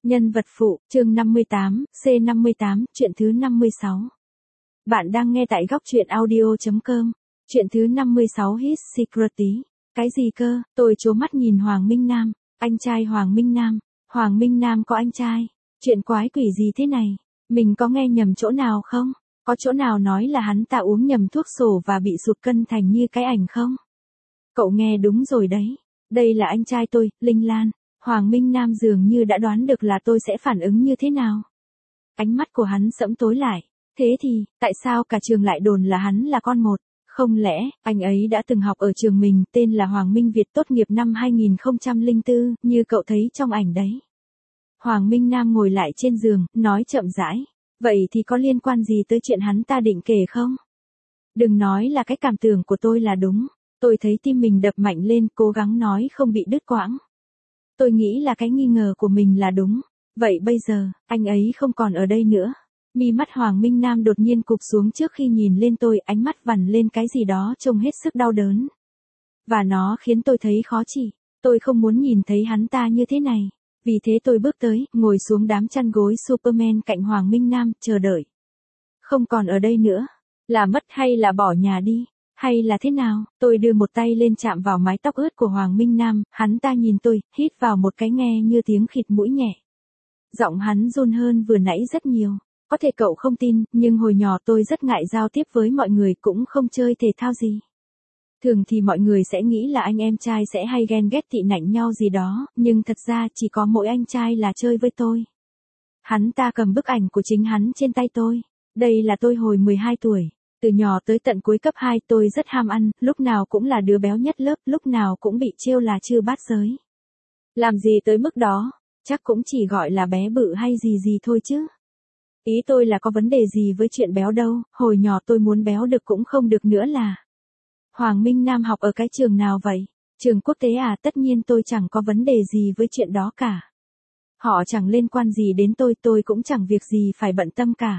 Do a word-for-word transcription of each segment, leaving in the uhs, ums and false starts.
Nhân vật phụ, chương năm mươi tám, C năm mươi tám, chuyện thứ năm mươi sáu. Bạn đang nghe tại góc truyện audio chấm com. Chuyện thứ năm mươi sáu His Secretly. Cái gì cơ? Tôi trố mắt nhìn Hoàng Minh Nam. Anh trai Hoàng Minh Nam. Hoàng Minh Nam có anh trai. Chuyện quái quỷ gì thế này? Mình có nghe nhầm chỗ nào không? Có chỗ nào nói là hắn ta uống nhầm thuốc sổ và bị sụt cân thành như cái ảnh không? Cậu nghe đúng rồi đấy. Đây là anh trai tôi, Linh Lan. Hoàng Minh Nam dường như đã đoán được là tôi sẽ phản ứng như thế nào. Ánh mắt của hắn sẫm tối lại. Thế thì, tại sao cả trường lại đồn là hắn là con một? Không lẽ, anh ấy đã từng học ở trường mình, tên là Hoàng Minh Việt, tốt nghiệp năm hai nghìn không trăm lẻ bốn, như cậu thấy trong ảnh đấy. Hoàng Minh Nam ngồi lại trên giường, nói chậm rãi. Vậy thì có liên quan gì tới chuyện hắn ta định kể không? Đừng nói là cái cảm tưởng của tôi là đúng. Tôi thấy tim mình đập mạnh lên, cố gắng nói không bị đứt quãng. Tôi nghĩ là cái nghi ngờ của mình là đúng. Vậy bây giờ, anh ấy không còn ở đây nữa. Mi mắt Hoàng Minh Nam đột nhiên cụp xuống trước khi nhìn lên tôi, ánh mắt vằn lên cái gì đó trông hết sức đau đớn. Và nó khiến tôi thấy khó chịu. Tôi không muốn nhìn thấy hắn ta như thế này. Vì thế tôi bước tới, ngồi xuống đám chăn gối Superman cạnh Hoàng Minh Nam, chờ đợi. Không còn ở đây nữa. Là mất hay là bỏ nhà đi? Hay là thế nào? Tôi đưa một tay lên chạm vào mái tóc ướt của Hoàng Minh Nam, hắn ta nhìn tôi, hít vào một cái nghe như tiếng khịt mũi nhẹ. Giọng hắn run hơn vừa nãy rất nhiều. Có thể cậu không tin, nhưng hồi nhỏ tôi rất ngại giao tiếp với mọi người, cũng không chơi thể thao gì. Thường thì mọi người sẽ nghĩ là anh em trai sẽ hay ghen ghét tị nạnh nhau gì đó, nhưng thật ra chỉ có mỗi anh trai là chơi với tôi. Hắn ta cầm bức ảnh của chính hắn trên tay tôi. Đây là tôi hồi mười hai tuổi. Từ nhỏ tới tận cuối cấp hai tôi rất ham ăn, lúc nào cũng là đứa béo nhất lớp, lúc nào cũng bị trêu là chư bát giới. Làm gì tới mức đó, chắc cũng chỉ gọi là bé bự hay gì gì thôi chứ. Ý tôi là có vấn đề gì với chuyện béo đâu, hồi nhỏ tôi muốn béo được cũng không được nữa là. Hoàng Minh Nam học ở cái trường nào vậy? Trường quốc tế à? Tất nhiên tôi chẳng có vấn đề gì với chuyện đó cả. Họ chẳng liên quan gì đến tôi, tôi cũng chẳng việc gì phải bận tâm cả.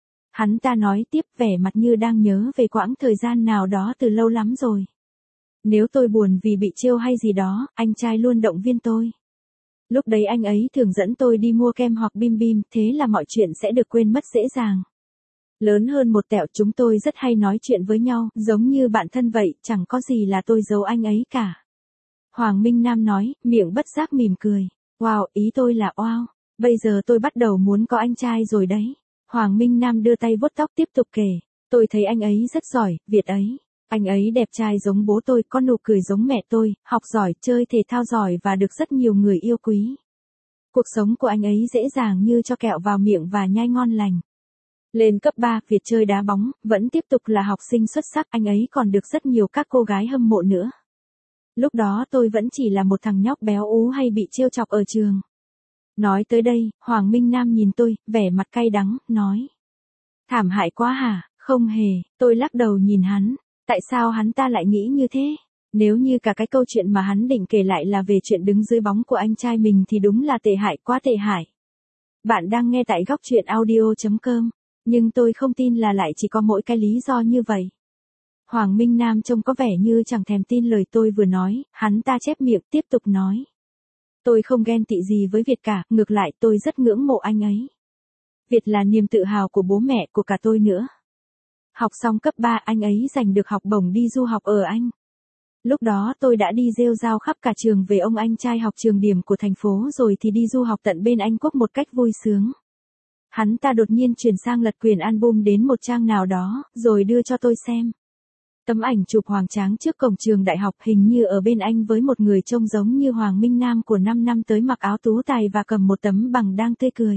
Hắn ta nói tiếp, vẻ mặt như đang nhớ về quãng thời gian nào đó từ lâu lắm rồi. Nếu tôi buồn vì bị trêu hay gì đó, anh trai luôn động viên tôi. Lúc đấy anh ấy thường dẫn tôi đi mua kem hoặc bim bim, thế là mọi chuyện sẽ được quên mất dễ dàng. Lớn hơn một tẹo, chúng tôi rất hay nói chuyện với nhau, giống như bạn thân vậy, chẳng có gì là tôi giấu anh ấy cả. Hoàng Minh Nam nói, miệng bất giác mỉm cười. Wow, ý tôi là wow, bây giờ tôi bắt đầu muốn có anh trai rồi đấy. Hoàng Minh Nam đưa tay vuốt tóc tiếp tục kể. Tôi thấy anh ấy rất giỏi, Việt ấy. Anh ấy đẹp trai giống bố tôi, có nụ cười giống mẹ tôi, học giỏi, chơi thể thao giỏi và được rất nhiều người yêu quý. Cuộc sống của anh ấy dễ dàng như cho kẹo vào miệng và nhai ngon lành. Lên cấp ba, Việt chơi đá bóng, vẫn tiếp tục là học sinh xuất sắc, anh ấy còn được rất nhiều các cô gái hâm mộ nữa. Lúc đó tôi vẫn chỉ là một thằng nhóc béo ú hay bị trêu chọc ở trường. Nói tới đây, Hoàng Minh Nam nhìn tôi, vẻ mặt cay đắng, nói. Thảm hại quá hả? Không hề, tôi lắc đầu nhìn hắn. Tại sao hắn ta lại nghĩ như thế? Nếu như cả cái câu chuyện mà hắn định kể lại là về chuyện đứng dưới bóng của anh trai mình thì đúng là tệ hại, quá tệ hại. Bạn đang nghe tại góc truyện audio chấm com. Nhưng tôi không tin là lại chỉ có mỗi cái lý do như vậy. Hoàng Minh Nam trông có vẻ như chẳng thèm tin lời tôi vừa nói, hắn ta chép miệng tiếp tục nói. Tôi không ghen tị gì với Việt cả, ngược lại tôi rất ngưỡng mộ anh ấy. Việt là niềm tự hào của bố mẹ, của cả tôi nữa. Học xong cấp ba anh ấy giành được học bổng đi du học ở Anh. Lúc đó tôi đã đi rêu rao khắp cả trường về ông anh trai học trường điểm của thành phố rồi thì đi du học tận bên Anh Quốc một cách vui sướng. Hắn ta đột nhiên chuyển sang lật quyển album đến một trang nào đó, rồi đưa cho tôi xem. Tấm ảnh chụp hoành tráng trước cổng trường đại học, hình như ở bên Anh với một người trông giống như Hoàng Minh Nam của năm năm tới, mặc áo tú tài và cầm một tấm bằng đang tươi cười.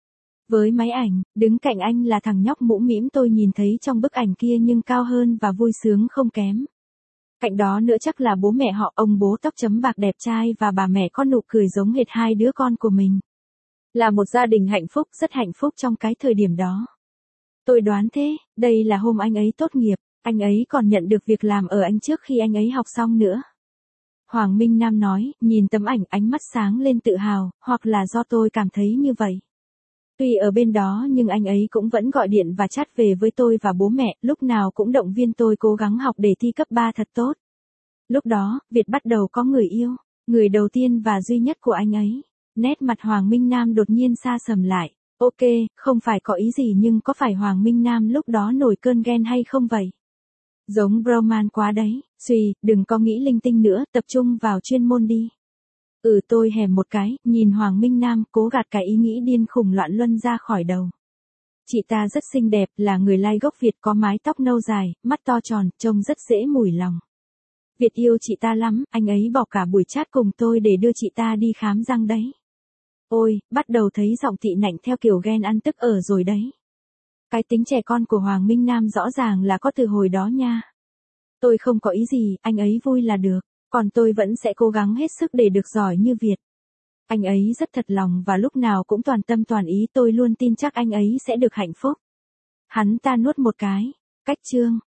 Với máy ảnh, đứng cạnh anh là thằng nhóc mũ mĩm tôi nhìn thấy trong bức ảnh kia nhưng cao hơn và vui sướng không kém. Cạnh đó nữa chắc là bố mẹ họ, ông bố tóc chấm bạc đẹp trai và bà mẹ có nụ cười giống hệt hai đứa con của mình. Là một gia đình hạnh phúc, rất hạnh phúc trong cái thời điểm đó. Tôi đoán thế, đây là hôm anh ấy tốt nghiệp, anh ấy còn nhận được việc làm ở Anh trước khi anh ấy học xong nữa. Hoàng Minh Nam nói, nhìn tấm ảnh ánh mắt sáng lên tự hào, hoặc là do tôi cảm thấy như vậy. Tuy ở bên đó nhưng anh ấy cũng vẫn gọi điện và chat về với tôi và bố mẹ, lúc nào cũng động viên tôi cố gắng học để thi cấp ba thật tốt. Lúc đó, Việt bắt đầu có người yêu, người đầu tiên và duy nhất của anh ấy. Nét mặt Hoàng Minh Nam đột nhiên xa sầm lại. Ok, không phải có ý gì nhưng có phải Hoàng Minh Nam lúc đó nổi cơn ghen hay không vậy? Giống Broman quá đấy, suy, đừng có nghĩ linh tinh nữa, tập trung vào chuyên môn đi. Ừ tôi hèm một cái, nhìn Hoàng Minh Nam cố gạt cái ý nghĩ điên khùng loạn luân ra khỏi đầu. Chị ta rất xinh đẹp, là người Lai gốc Việt có mái tóc nâu dài, mắt to tròn, trông rất dễ mùi lòng. Việt yêu chị ta lắm, anh ấy bỏ cả buổi chat cùng tôi để đưa chị ta đi khám răng đấy. Ôi, bắt đầu thấy giọng tị nạnh theo kiểu ghen ăn tức ở rồi đấy. Cái tính trẻ con của Hoàng Minh Nam rõ ràng là có từ hồi đó nha. Tôi không có ý gì, anh ấy vui là được, còn tôi vẫn sẽ cố gắng hết sức để được giỏi như Việt. Anh ấy rất thật lòng và lúc nào cũng toàn tâm toàn ý, tôi luôn tin chắc anh ấy sẽ được hạnh phúc. Hắn ta nuốt một cái. Cách chương